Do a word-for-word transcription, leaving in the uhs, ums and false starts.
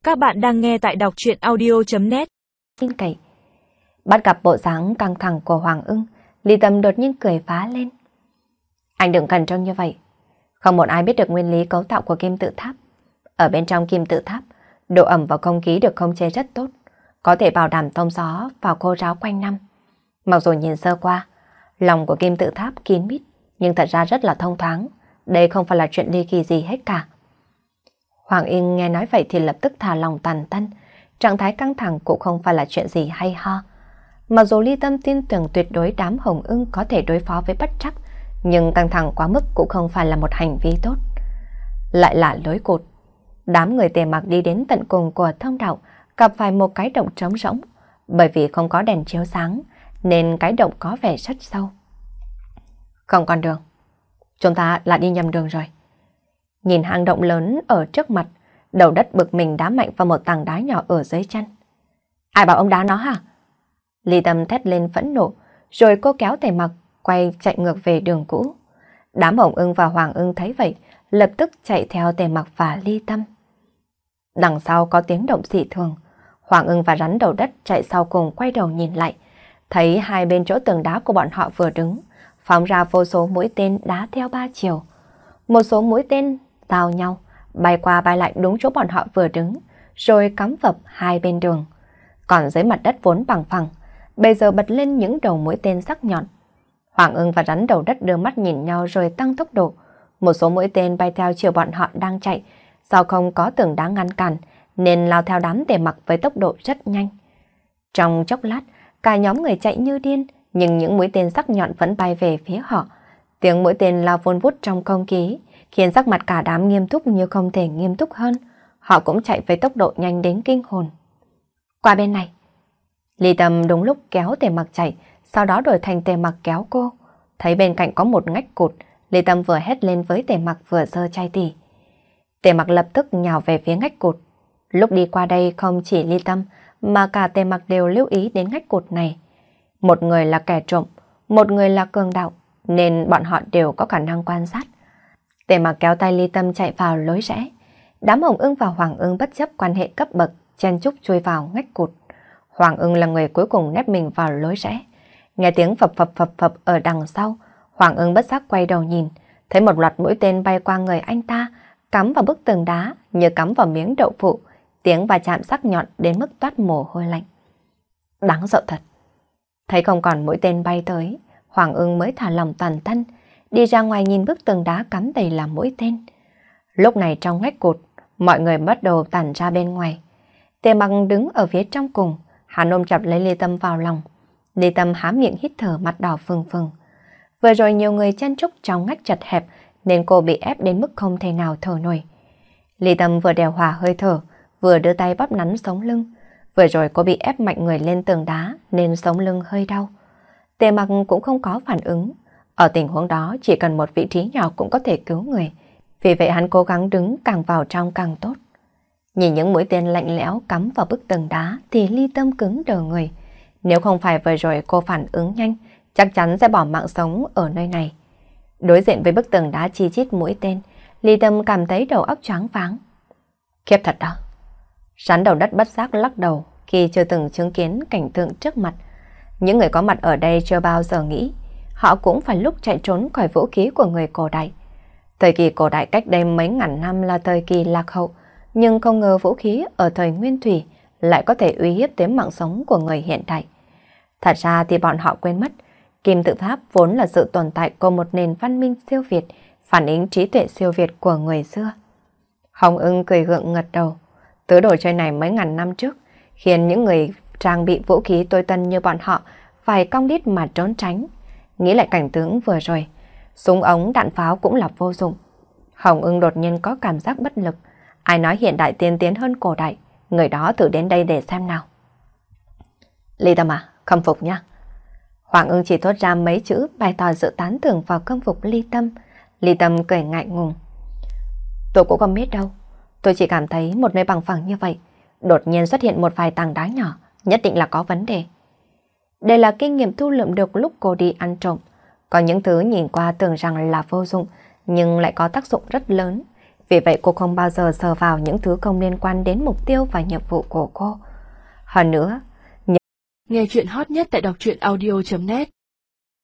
Các bạn đang nghe tại đọc truyện audio chấm net. Tin cậy. Bắt gặp bộ dáng căng thẳng của Hoàng Ưng, Ly Tâm đột nhiên cười phá lên. Anh đừng cẩn trương như vậy. Không một ai biết được nguyên lý cấu tạo của kim tự tháp. Ở bên trong kim tự tháp, độ ẩm và không khí được khống chế rất tốt, có thể bảo đảm thông gió và khô ráo quanh năm. Mặc dù nhìn sơ qua, lòng của kim tự tháp kín mít, nhưng thật ra rất là thông thoáng. Đây không phải là chuyện ly kỳ gì hết cả. Hoàng Ưng nghe nói vậy thì lập tức thả lòng tàn tân. Trạng thái căng thẳng cũng không phải là chuyện gì hay ho. Mặc dù Ly Tâm tin tưởng tuyệt đối đám Hồng Ưng có thể đối phó với bất trắc, nhưng căng thẳng quá mức cũng không phải là một hành vi tốt. Lại là lối cụt. Đám người Tề Mặc đi đến tận cùng của thông đạo, gặp phải một cái động trống rỗng. Bởi vì không có đèn chiếu sáng, nên cái động có vẻ rất sâu. Không còn đường. Chúng ta lại đi nhầm đường rồi. Nhìn hang động lớn ở trước mặt, đầu đất bực mình đá mạnh vào một tảng đá nhỏ ở dưới chân. Ai bảo ông đá nó hả? Ly Tâm thét lên phẫn nộ, rồi cô kéo Tề Mặc quay chạy ngược về đường cũ. Đám Hồng Ưng và Hoàng Ưng thấy vậy, lập tức chạy theo Tề Mặc và Ly Tâm. Đằng sau có tiếng động dị thường, Hoàng Ưng và rắn đầu đất chạy sau cùng quay đầu nhìn lại, thấy hai bên chỗ tường đá của bọn họ vừa đứng, phóng ra vô số mũi tên đá theo ba chiều. Một số mũi tên giao nhau, bay qua bay lại đúng chỗ bọn họ vừa đứng, rồi cắm phập hai bên đường. Còn dưới mặt đất vốn bằng phẳng, bây giờ bật lên những đầu mũi tên sắc nhọn. Hoàng Ưng và rắn đầu đất đưa mắt nhìn nhau rồi tăng tốc độ. Một số mũi tên bay theo chiều bọn họ đang chạy, do không có tường đá ngăn cản, nên lao theo đám Tề Mặc với tốc độ rất nhanh. Trong chốc lát, cả nhóm người chạy như điên, nhưng những mũi tên sắc nhọn vẫn bay về phía họ. Tiếng mũi tên lao vun vút trong không khí, khiến sắc mặt cả đám nghiêm túc như không thể nghiêm túc hơn. Họ cũng chạy với tốc độ nhanh đến kinh hồn. Qua bên này. Ly Tâm đúng lúc kéo Tề Mặc chạy, sau đó đổi thành Tề Mặc kéo cô. Thấy bên cạnh có một ngách cụt, Ly Tâm vừa hét lên với Tề Mặc vừa giơ chai tỉ. Tề Mặc lập tức nhào về phía ngách cụt. Lúc đi qua đây không chỉ Ly Tâm mà cả Tề Mặc đều lưu ý đến ngách cụt này. Một người là kẻ trộm, một người là cường đạo, nên bọn họ đều có khả năng quan sát. Tề Mặc kéo tay Ly Tâm chạy vào lối rẽ. Đám Hồng Ưng và Hoàng Ưng bất chấp quan hệ cấp bậc, chen chúc chui vào ngách cụt. Hoàng Ưng là người cuối cùng nép mình vào lối rẽ. Nghe tiếng phập phập phập phập ở đằng sau, Hoàng Ưng bất giác quay đầu nhìn, thấy một loạt mũi tên bay qua người anh ta, cắm vào bức tường đá như cắm vào miếng đậu phụ, tiếng va chạm sắc nhọn đến mức toát mồ hôi lạnh. Đáng sợ thật. Thấy không còn mũi tên bay tới, Hoàng Ưng mới thả lòng toàn thân, đi ra ngoài nhìn bức tường đá cắm đầy là mũi tên. Lúc này trong ngách cụt, mọi người bắt đầu tản ra bên ngoài. Tề Mặc đứng ở phía trong cùng, hắn ôm chặt lấy Ly Tâm vào lòng. Ly Tâm há miệng hít thở, mặt đỏ phừng phừng. Vừa rồi nhiều người chen chúc trong ngách chật hẹp nên cô bị ép đến mức không thể nào thở nổi. Ly Tâm vừa điều hòa hơi thở, vừa đưa tay bóp nắn sống lưng. Vừa rồi cô bị ép mạnh người lên tường đá nên sống lưng hơi đau. Tề Mặc cũng không có phản ứng. Ở tình huống đó chỉ cần một vị trí nhỏ cũng có thể cứu người. Vì vậy hắn cố gắng đứng càng vào trong càng tốt. Nhìn những mũi tên lạnh lẽo cắm vào bức tường đá thì Ly Tâm cứng đờ người. Nếu không phải vừa rồi cô phản ứng nhanh, chắc chắn sẽ bỏ mạng sống ở nơi này. Đối diện với bức tường đá chi chít mũi tên, Ly Tâm cảm thấy đầu óc choáng váng. Khiếp thật đó. Rắn đầu đất bất giác lắc đầu khi chưa từng chứng kiến cảnh tượng trước mặt. Những người có mặt ở đây chưa bao giờ nghĩ họ cũng phải lúc chạy trốn khỏi vũ khí của người cổ đại. Thời kỳ cổ đại cách đây mấy ngàn năm là thời kỳ lạc hậu, nhưng không ngờ vũ khí ở thời Nguyên Thủy lại có thể uy hiếp đến mạng sống của người hiện đại. Thật ra thì bọn họ quên mất, kim tự tháp vốn là sự tồn tại của một nền văn minh siêu việt, phản ánh trí tuệ siêu việt của người xưa. Hồng Ưng cười gượng ngật đầu. Thứ đồ chơi này mấy ngàn năm trước khiến những người trang bị vũ khí tối tân như bọn họ phải cong đít mà trốn tránh. Nghĩ lại cảnh tướng vừa rồi, súng ống đạn pháo cũng là vô dụng. Hồng Ưng đột nhiên có cảm giác bất lực. Ai nói hiện đại tiên tiến hơn cổ đại, người đó thử đến đây để xem nào. Ly Tâm à, khâm phục nha. Hoàng Ưng chỉ thốt ra mấy chữ bày tỏ sự tán thưởng vào khâm phục Ly Tâm. Ly Tâm cười ngại ngùng. Tôi cũng không biết đâu. Tôi chỉ cảm thấy một nơi bằng phẳng như vậy, đột nhiên xuất hiện một vài tảng đá nhỏ, nhất định là có vấn đề. Đây là kinh nghiệm thu lượm được lúc cô đi ăn trộm. Có những thứ nhìn qua tưởng rằng là vô dụng, nhưng lại có tác dụng rất lớn. Vì vậy cô không bao giờ sờ vào những thứ không liên quan đến mục tiêu và nhiệm vụ của cô. Hơn nữa, nghe chuyện hot nhất tại đọc truyện audio chấm net